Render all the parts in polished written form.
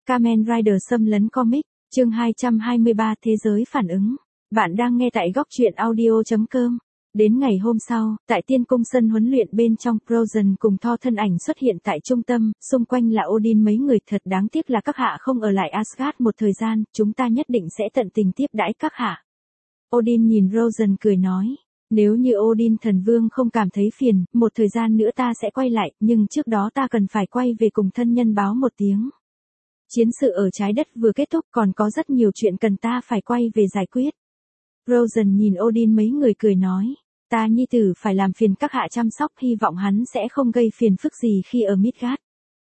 Kamen Rider xâm lấn comic, chương 223 Thế giới phản ứng. Bạn đang nghe tại góc truyện audio.com. Đến ngày hôm sau, tại tiên cung sân huấn luyện bên trong, Frozen cùng Thor thân ảnh xuất hiện tại trung tâm, xung quanh là Odin mấy người. Thật đáng tiếc là các hạ không ở lại Asgard một thời gian, chúng ta nhất định sẽ tận tình tiếp đãi các hạ. Odin nhìn Frozen cười nói. Nếu như Odin thần vương không cảm thấy phiền, một thời gian nữa ta sẽ quay lại, nhưng trước đó ta cần phải quay về cùng thân nhân báo một tiếng. Chiến sự ở trái đất vừa kết thúc, còn có rất nhiều chuyện cần ta phải quay về giải quyết. Frozen nhìn Odin mấy người cười nói, ta nhi tử phải làm phiền các hạ chăm sóc, hy vọng hắn sẽ không gây phiền phức gì khi ở Midgard.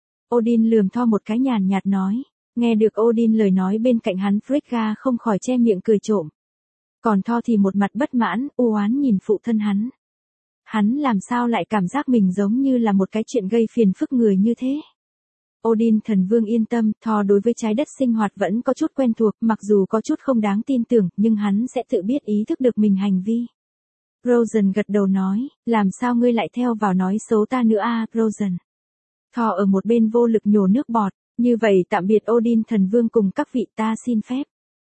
Odin lườm Thor một cái nhàn nhạt nói, nghe được Odin lời nói bên cạnh hắn, Frigga không khỏi che miệng cười trộm. Còn Thor thì một mặt bất mãn, u oán nhìn phụ thân hắn. Hắn làm sao lại cảm giác mình giống như là một cái chuyện gây phiền phức người như thế. Odin thần vương yên tâm, Thor đối với trái đất sinh hoạt vẫn có chút quen thuộc, mặc dù có chút không đáng tin tưởng, nhưng hắn sẽ tự biết ý thức được mình hành vi. Frozen gật đầu nói, làm sao ngươi lại theo vào nói xấu ta nữa Frozen. Thor ở một bên vô lực nhổ nước bọt, như vậy tạm biệt Odin thần vương cùng các vị, ta xin phép.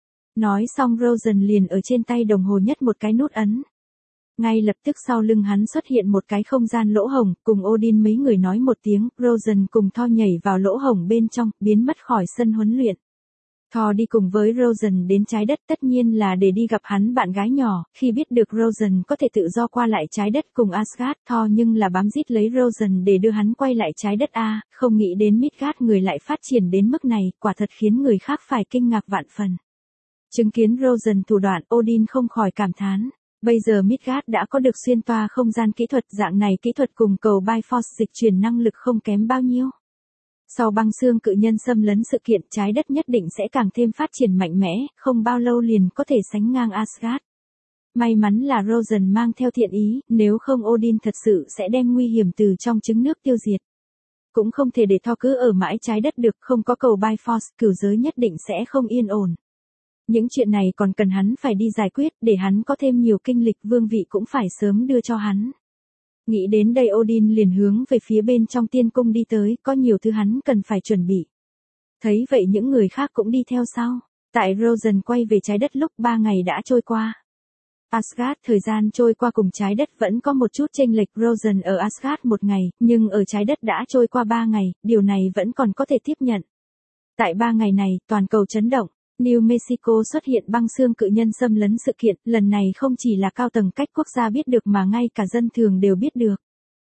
Nói xong Frozen liền ở trên tay đồng hồ nhất một cái nút ấn. Ngay lập tức sau lưng hắn xuất hiện một cái không gian lỗ hổng, cùng Odin mấy người nói một tiếng, Frozen cùng Thor nhảy vào lỗ hổng bên trong, biến mất khỏi sân huấn luyện. Thor đi cùng với Frozen đến trái đất tất nhiên là để đi gặp hắn bạn gái nhỏ, khi biết được Frozen có thể tự do qua lại trái đất cùng Asgard, Thor nhưng là bám rít lấy Frozen để đưa hắn quay lại trái đất không nghĩ đến Midgard người lại phát triển đến mức này, quả thật khiến người khác phải kinh ngạc vạn phần. Chứng kiến Frozen thủ đoạn, Odin không khỏi cảm thán. Bây giờ Midgard đã có được xuyên toa không gian kỹ thuật, dạng này kỹ thuật cùng cầu Bifrost dịch chuyển năng lực không kém bao nhiêu. Sau băng xương cự nhân xâm lấn sự kiện, trái đất nhất định sẽ càng thêm phát triển mạnh mẽ, không bao lâu liền có thể sánh ngang Asgard. May mắn là Frozen mang theo thiện ý, nếu không Odin thật sự sẽ đem nguy hiểm từ trong trứng nước tiêu diệt. Cũng không thể để Thor cứ ở mãi trái đất được, không có cầu Bifrost, cửu giới nhất định sẽ không yên ổn. Những chuyện này còn cần hắn phải đi giải quyết, để hắn có thêm nhiều kinh lịch, vương vị cũng phải sớm đưa cho hắn. Nghĩ đến đây Odin liền hướng về phía bên trong tiên cung đi tới, có nhiều thứ hắn cần phải chuẩn bị. Thấy vậy những người khác cũng đi theo sau. Tại Frozen quay về trái đất lúc 3 ngày đã trôi qua. Asgard thời gian trôi qua cùng trái đất vẫn có một chút chênh lệch, Frozen ở Asgard 1 ngày, nhưng ở trái đất đã trôi qua 3 ngày, điều này vẫn còn có thể tiếp nhận. Tại 3 ngày này, toàn cầu chấn động. New Mexico xuất hiện băng xương cự nhân xâm lấn sự kiện, lần này không chỉ là cao tầng cách quốc gia biết được mà ngay cả dân thường đều biết được.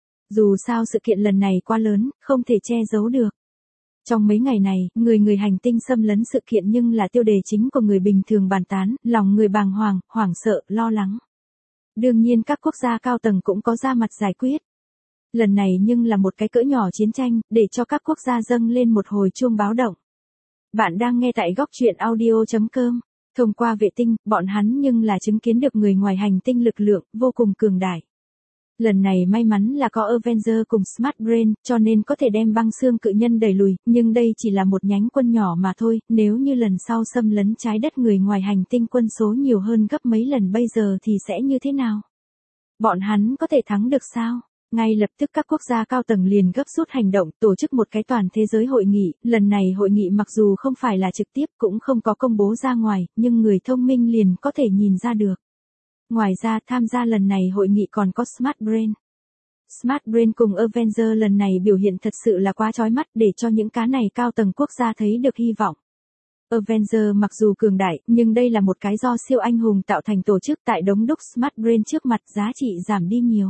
Dù sao sự kiện lần này quá lớn, không thể che giấu được. Trong mấy ngày này, người hành tinh xâm lấn sự kiện nhưng là tiêu đề chính của người bình thường bàn tán, lòng người bàng hoàng, hoảng sợ, lo lắng. Đương nhiên các quốc gia cao tầng cũng có ra mặt giải quyết. Lần này nhưng là một cái cỡ nhỏ chiến tranh, để cho các quốc gia dâng lên một hồi chuông báo động. Bạn đang nghe tại góc truyện audio.com. Thông qua vệ tinh, bọn hắn nhưng là chứng kiến được người ngoài hành tinh lực lượng vô cùng cường đại. Lần này may mắn là có Avenger cùng Smart Brain, cho nên có thể đem băng xương cự nhân đẩy lùi, nhưng đây chỉ là một nhánh quân nhỏ mà thôi, nếu như lần sau xâm lấn trái đất người ngoài hành tinh quân số nhiều hơn gấp mấy lần bây giờ thì sẽ như thế nào? Bọn hắn có thể thắng được sao? Ngay lập tức các quốc gia cao tầng liền gấp rút hành động, tổ chức một cái toàn thế giới hội nghị, lần này hội nghị mặc dù không phải là trực tiếp cũng không có công bố ra ngoài, nhưng người thông minh liền có thể nhìn ra được. Ngoài ra tham gia lần này hội nghị còn có Smart Brain. Smart Brain cùng Avenger lần này biểu hiện thật sự là quá chói mắt để cho những cá này cao tầng quốc gia thấy được hy vọng. Avenger mặc dù cường đại, nhưng đây là một cái do siêu anh hùng tạo thành tổ chức, tại đống đúc Smart Brain trước mặt giá trị giảm đi nhiều.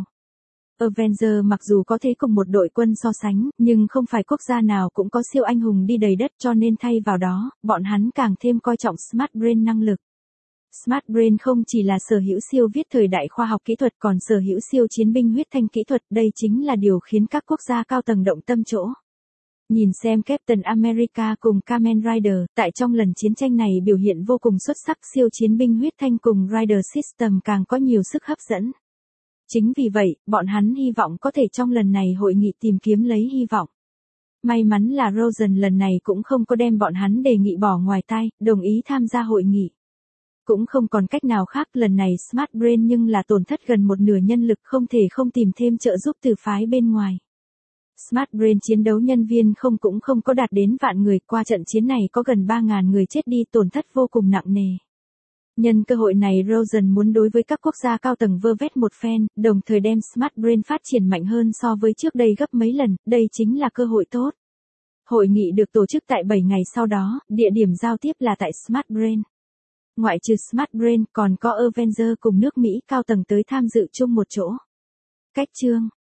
Avenger mặc dù có thể cùng một đội quân so sánh, nhưng không phải quốc gia nào cũng có siêu anh hùng đi đầy đất, cho nên thay vào đó, bọn hắn càng thêm coi trọng Smart Brain năng lực. Smart Brain không chỉ là sở hữu siêu viết thời đại khoa học kỹ thuật, còn sở hữu siêu chiến binh huyết thanh kỹ thuật, đây chính là điều khiến các quốc gia cao tầng động tâm chỗ. Nhìn xem Captain America cùng Kamen Rider, tại trong lần chiến tranh này biểu hiện vô cùng xuất sắc, siêu chiến binh huyết thanh cùng Rider System càng có nhiều sức hấp dẫn. Chính vì vậy, bọn hắn hy vọng có thể trong lần này hội nghị tìm kiếm lấy hy vọng. May mắn là Frozen lần này cũng không có đem bọn hắn đề nghị bỏ ngoài tai, đồng ý tham gia hội nghị. Cũng không còn cách nào khác, lần này Smart Brain nhưng là tổn thất gần một nửa nhân lực, không thể không tìm thêm trợ giúp từ phái bên ngoài. Smart Brain chiến đấu nhân viên cũng không có đạt đến vạn người, qua trận chiến này có gần 3.000 người chết đi, tổn thất vô cùng nặng nề. Nhân cơ hội này Rosen muốn đối với các quốc gia cao tầng vơ vét một phen, đồng thời đem Smart Brain phát triển mạnh hơn so với trước đây gấp mấy lần, đây chính là cơ hội tốt. Hội nghị được tổ chức tại 7 ngày sau đó, địa điểm giao tiếp là tại Smart Brain. Ngoại trừ Smart Brain còn có Avenger cùng nước Mỹ cao tầng tới tham dự chung một chỗ. Cách chương